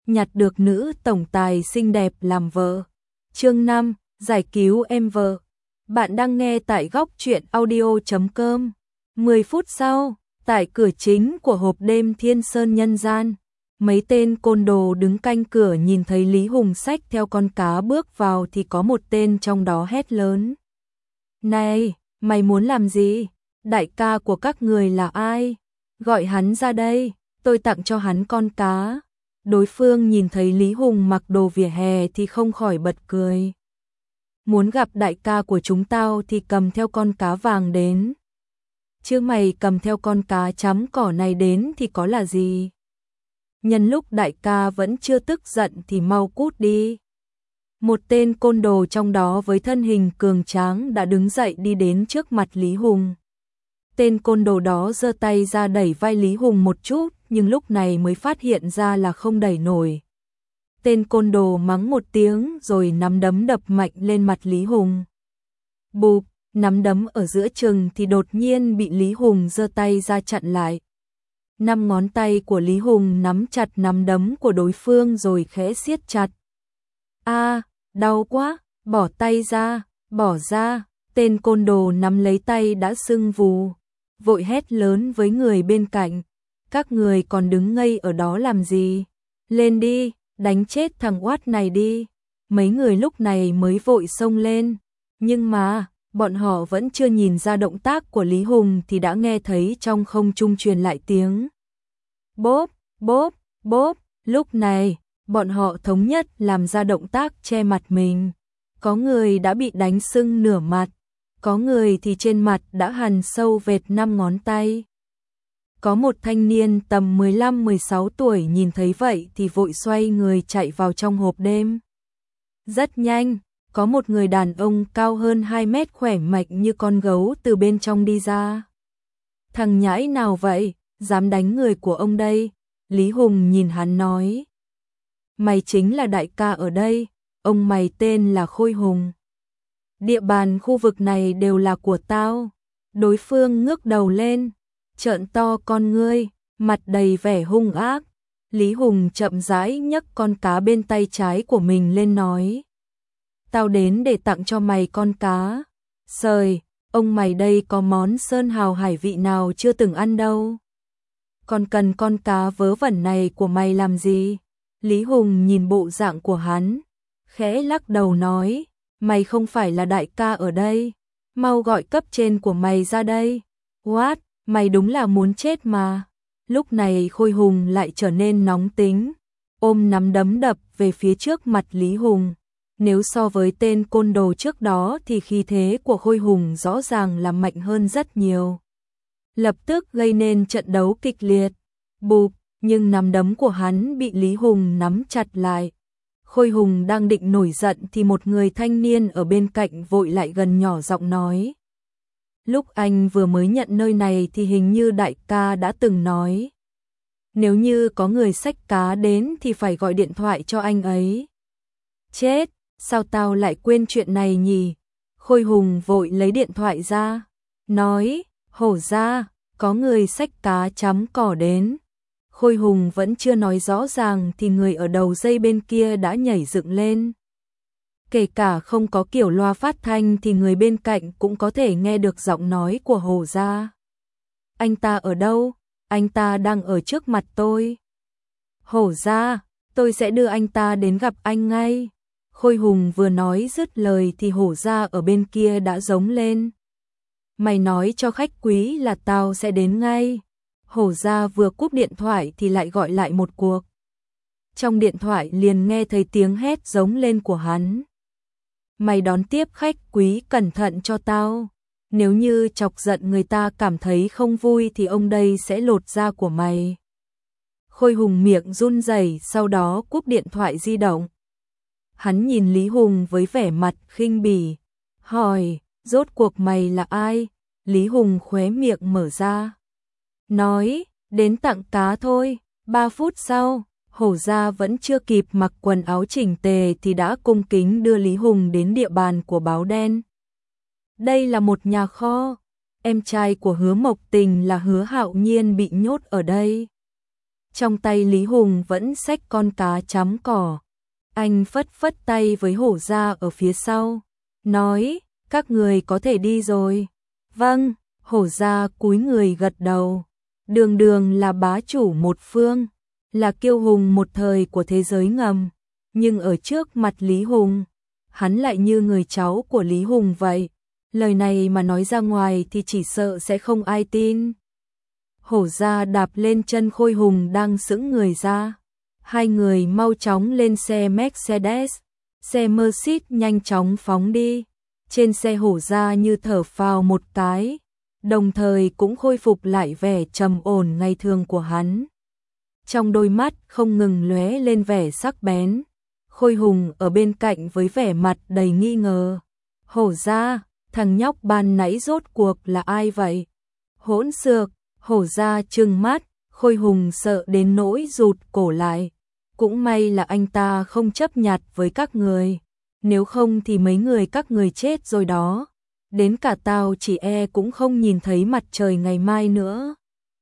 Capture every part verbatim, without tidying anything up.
nhặt được nữ tổng tài xinh đẹp làm vợ. Chương năm, giải cứu em vợ. Bạn đang nghe tại góc truyện audio chấm com. mười phút sau, tại cửa chính của hộp đêm Thiên Sơn Nhân Gian, mấy tên côn đồ đứng canh cửa nhìn thấy Lý Hùng xách theo con cá bước vào thì có một tên trong đó hét lớn. Này, mày muốn làm gì? Đại ca của các người là ai? Gọi hắn ra đây, tôi tặng cho hắn con cá. Đối phương nhìn thấy Lý Hùng mặc đồ vỉa hè thì không khỏi bật cười. Muốn gặp đại ca của chúng tao thì cầm theo con cá vàng đến. Chứ mày cầm theo con cá chấm cỏ này đến thì có là gì? Nhân lúc đại ca vẫn chưa tức giận thì mau cút đi. Một tên côn đồ trong đó với thân hình cường tráng đã đứng dậy đi đến trước mặt Lý Hùng. Tên côn đồ đó giơ tay ra đẩy vai Lý Hùng một chút, nhưng lúc này mới phát hiện ra là không đẩy nổi. Tên côn đồ mắng một tiếng rồi nắm đấm đập mạnh lên mặt Lý Hùng. Bụp, nắm đấm ở giữa chừng thì đột nhiên bị Lý Hùng giơ tay ra chặn lại. Năm ngón tay của Lý Hùng nắm chặt nắm đấm của đối phương rồi khẽ siết chặt. A, đau quá, bỏ tay ra, bỏ ra. Tên côn đồ nắm lấy tay đã sưng vù, vội hét lớn với người bên cạnh. Các người còn đứng ngây ở đó làm gì? Lên đi, đánh chết thằng oát này đi. Mấy người lúc này mới vội xông lên. Nhưng mà, bọn họ vẫn chưa nhìn ra động tác của Lý Hùng thì đã nghe thấy trong không trung truyền lại tiếng. Bốp, bốp, bốp. Lúc này, bọn họ thống nhất làm ra động tác che mặt mình. Có người đã bị đánh sưng nửa mặt. Có người thì trên mặt đã hằn sâu vệt năm ngón tay. Có một thanh niên tầm mười lăm mười sáu tuổi nhìn thấy vậy thì vội xoay người chạy vào trong hộp đêm. Rất nhanh, có một người đàn ông cao hơn hai mét khỏe mạnh như con gấu từ bên trong đi ra. Thằng nhãi nào vậy, dám đánh người của ông đây? Lý Hùng nhìn hắn nói. Mày chính là đại ca ở đây, ông mày tên là Khôi Hùng. Địa bàn khu vực này đều là của tao. Đối phương ngước đầu lên, trợn to con ngươi, mặt đầy vẻ hung ác. Lý Hùng chậm rãi nhấc con cá bên tay trái của mình lên nói. Tao đến để tặng cho mày con cá. Sời, ông mày đây có món sơn hào hải vị nào chưa từng ăn đâu. Còn cần con cá vớ vẩn này của mày làm gì? Lý Hùng nhìn bộ dạng của hắn, khẽ lắc đầu nói. Mày không phải là đại ca ở đây, mau gọi cấp trên của mày ra đây. What, mày đúng là muốn chết mà. Lúc này Khôi Hùng lại trở nên nóng tính, ôm nắm đấm đập về phía trước mặt Lý Hùng. Nếu so với tên côn đồ trước đó thì khí thế của Khôi Hùng rõ ràng là mạnh hơn rất nhiều. Lập tức gây nên trận đấu kịch liệt. Bụp, nhưng nắm đấm của hắn bị Lý Hùng nắm chặt lại. Khôi Hùng đang định nổi giận thì một người thanh niên ở bên cạnh vội lại gần nhỏ giọng nói. Lúc anh vừa mới nhận nơi này thì hình như đại ca đã từng nói. Nếu như có người xách cá đến thì phải gọi điện thoại cho anh ấy. Chết, sao tao lại quên chuyện này nhỉ? Khôi Hùng vội lấy điện thoại ra. Nói, hổ ra, có người xách cá chấm cỏ đến. Khôi Hùng vẫn chưa nói rõ ràng thì người ở đầu dây bên kia đã nhảy dựng lên. Kể cả không có kiểu loa phát thanh thì người bên cạnh cũng có thể nghe được giọng nói của Hổ Gia. Anh ta ở đâu? Anh ta đang ở trước mặt tôi. Hổ Gia, tôi sẽ đưa anh ta đến gặp anh ngay. Khôi Hùng vừa nói dứt lời thì Hổ Gia ở bên kia đã giống lên. Mày nói cho khách quý là tao sẽ đến ngay. Hổ Gia vừa cúp điện thoại thì lại gọi lại một cuộc. Trong điện thoại liền nghe thấy tiếng hét giống lên của hắn. Mày đón tiếp khách quý cẩn thận cho tao. Nếu như chọc giận người ta cảm thấy không vui thì ông đây sẽ lột da của mày. Khôi Hùng miệng run rẩy, sau đó cúp điện thoại di động. Hắn nhìn Lý Hùng với vẻ mặt khinh bỉ. Hỏi, rốt cuộc mày là ai? Lý Hùng khóe miệng mở ra. Nói, đến tặng cá thôi. Ba phút sau, Hổ Gia vẫn chưa kịp mặc quần áo chỉnh tề thì đã cung kính đưa Lý Hùng đến địa bàn của Báo Đen. Đây là một nhà kho. Em trai của Hứa Mộc Tình là Hứa Hạo Nhiên bị nhốt ở đây. Trong tay Lý Hùng vẫn xách con cá chấm cỏ. Anh phất phất tay với Hổ Gia ở phía sau, nói, các người có thể đi rồi. Vâng, Hổ Gia cúi người gật đầu. Đường Đường là bá chủ một phương, là kiêu hùng một thời của thế giới ngầm, nhưng ở trước mặt Lý Hùng, hắn lại như người cháu của Lý Hùng vậy. Lời này mà nói ra ngoài thì chỉ sợ sẽ không ai tin. Hổ Gia đạp lên chân Khôi Hùng đang sững người ra. Hai người mau chóng lên xe Mercedes, xe Mercedes nhanh chóng phóng đi. Trên xe Hổ Gia như thở phào một cái, đồng thời cũng khôi phục lại vẻ trầm ổn ngày thường của hắn. Trong đôi mắt không ngừng lóe lên vẻ sắc bén. Khôi Hùng ở bên cạnh với vẻ mặt đầy nghi ngờ. Hổ Gia, thằng nhóc ban nãy rốt cuộc là ai vậy? Hỗn xược, Hổ Gia trừng mắt, Khôi Hùng sợ đến nỗi rụt cổ lại. Cũng may là anh ta không chấp nhặt với các người, nếu không thì mấy người các người chết rồi đó. Đến cả tao chỉ e cũng không nhìn thấy mặt trời ngày mai nữa.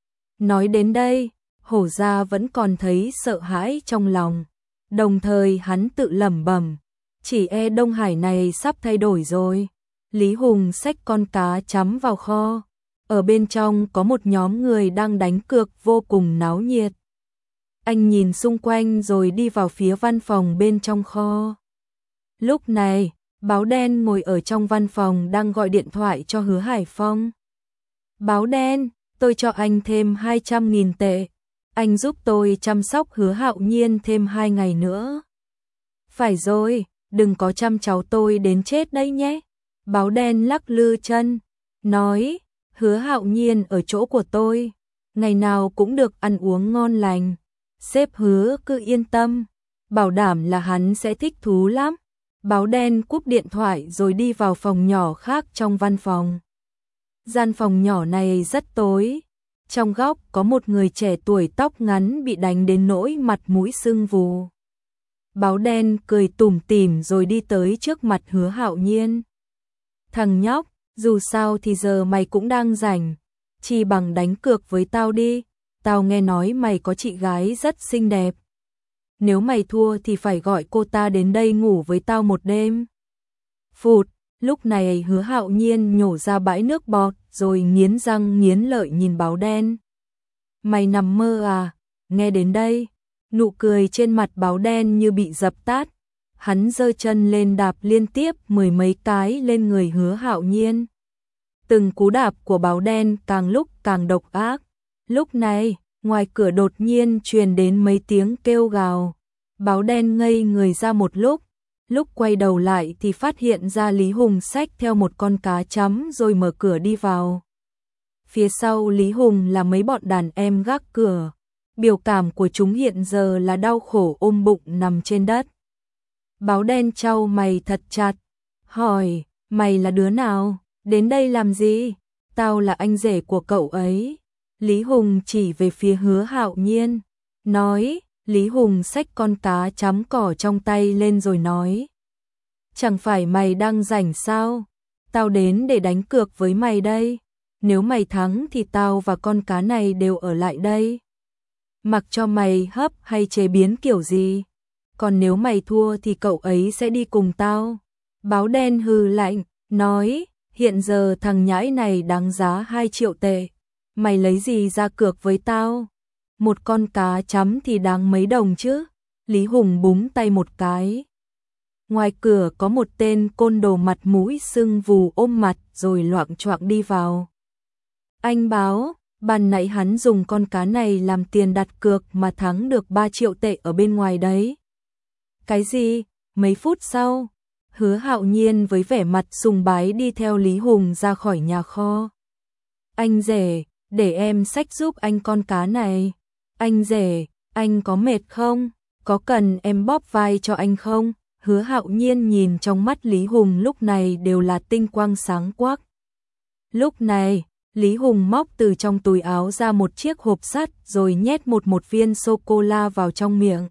Nói đến đây, Hổ Gia vẫn còn thấy sợ hãi trong lòng. Đồng thời hắn tự lẩm bẩm, chỉ e Đông Hải này sắp thay đổi rồi. Lý Hùng xách con cá chấm vào kho. Ở bên trong có một nhóm người đang đánh cược vô cùng náo nhiệt. Anh nhìn xung quanh rồi đi vào phía văn phòng bên trong kho. Lúc này, Báo Đen ngồi ở trong văn phòng đang gọi điện thoại cho Hứa Hải Phong. Báo Đen, tôi cho anh thêm hai trăm nghìn tệ. Anh giúp tôi chăm sóc Hứa Hạo Nhiên thêm hai ngày nữa. Phải rồi, đừng có chăm cháu tôi đến chết đấy nhé. Báo Đen lắc lư chân, nói, Hứa Hạo Nhiên ở chỗ của tôi, ngày nào cũng được ăn uống ngon lành. Sếp Hứa cứ yên tâm, bảo đảm là hắn sẽ thích thú lắm. Báo Đen cúp điện thoại rồi đi vào phòng nhỏ khác trong văn phòng. Gian phòng nhỏ này rất tối. Trong góc có một người trẻ tuổi tóc ngắn bị đánh đến nỗi mặt mũi sưng vù. Báo Đen cười tủm tỉm rồi đi tới trước mặt Hứa Hạo Nhiên. Thằng nhóc, dù sao thì giờ mày cũng đang rảnh, chỉ bằng đánh cược với tao đi. Tao nghe nói mày có chị gái rất xinh đẹp. Nếu mày thua thì phải gọi cô ta đến đây ngủ với tao một đêm. Phụt, lúc này Hứa Hạo Nhiên nhổ ra bãi nước bọt rồi nghiến răng nghiến lợi nhìn Báo Đen. Mày nằm mơ à? Nghe đến đây, nụ cười trên mặt Báo Đen như bị dập tắt. Hắn giơ chân lên đạp liên tiếp mười mấy cái lên người Hứa Hạo Nhiên. Từng cú đạp của Báo Đen càng lúc càng độc ác. Lúc này, ngoài cửa đột nhiên truyền đến mấy tiếng kêu gào. Báo Đen ngây người ra một lúc, lúc quay đầu lại thì phát hiện ra Lý Hùng xách theo một con cá chấm rồi mở cửa đi vào. Phía sau Lý Hùng là mấy bọn đàn em gác cửa. Biểu cảm của chúng hiện giờ là đau khổ ôm bụng nằm trên đất. Báo Đen chau mày thật chặt, hỏi, mày là đứa nào, đến đây làm gì? Tao là anh rể của cậu ấy. Lý Hùng chỉ về phía Hứa Hạo Nhiên, nói, Lý Hùng xách con cá chấm cỏ trong tay lên rồi nói. Chẳng phải mày đang rảnh sao? Tao đến để đánh cược với mày đây. Nếu mày thắng thì tao và con cá này đều ở lại đây. Mặc cho mày hấp hay chế biến kiểu gì. Còn nếu mày thua thì cậu ấy sẽ đi cùng tao. Báo Đen hừ lạnh, nói, hiện giờ thằng nhãi này đáng giá hai triệu tệ. Mày lấy gì ra cược với tao? Một con cá chấm thì đáng mấy đồng chứ? Lý Hùng búng tay một cái. Ngoài cửa có một tên côn đồ mặt mũi sưng vù ôm mặt rồi loạng choạng đi vào. Anh Báo, ban nãy hắn dùng con cá này làm tiền đặt cược mà thắng được ba triệu tệ ở bên ngoài đấy. Cái gì? Mấy phút sau, Hứa Hạo Nhiên với vẻ mặt sùng bái đi theo Lý Hùng ra khỏi nhà kho. Anh rể, để em xách giúp anh con cá này. Anh rể, anh có mệt không? Có cần em bóp vai cho anh không? Hứa Hạo Nhiên nhìn trong mắt Lý Hùng lúc này đều là tinh quang sáng quắc. Lúc này, Lý Hùng móc từ trong túi áo ra một chiếc hộp sắt rồi nhét một một viên sô-cô-la vào trong miệng.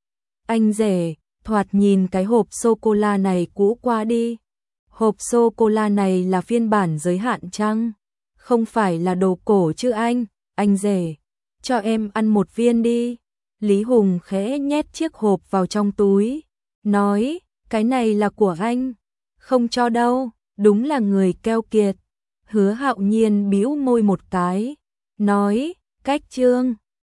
Anh rể, thoạt nhìn cái hộp sô-cô-la này cũ quá đi. Hộp sô-cô-la này là phiên bản giới hạn chăng? Không phải là đồ cổ chứ anh, anh rể. cho em ăn một viên đi. Lý Hùng khẽ nhét chiếc hộp vào trong túi, nói, cái này là của anh. Không cho đâu, đúng là người keo kiệt. Hứa Hạo Nhiên bĩu môi một cái, nói, cách Trương.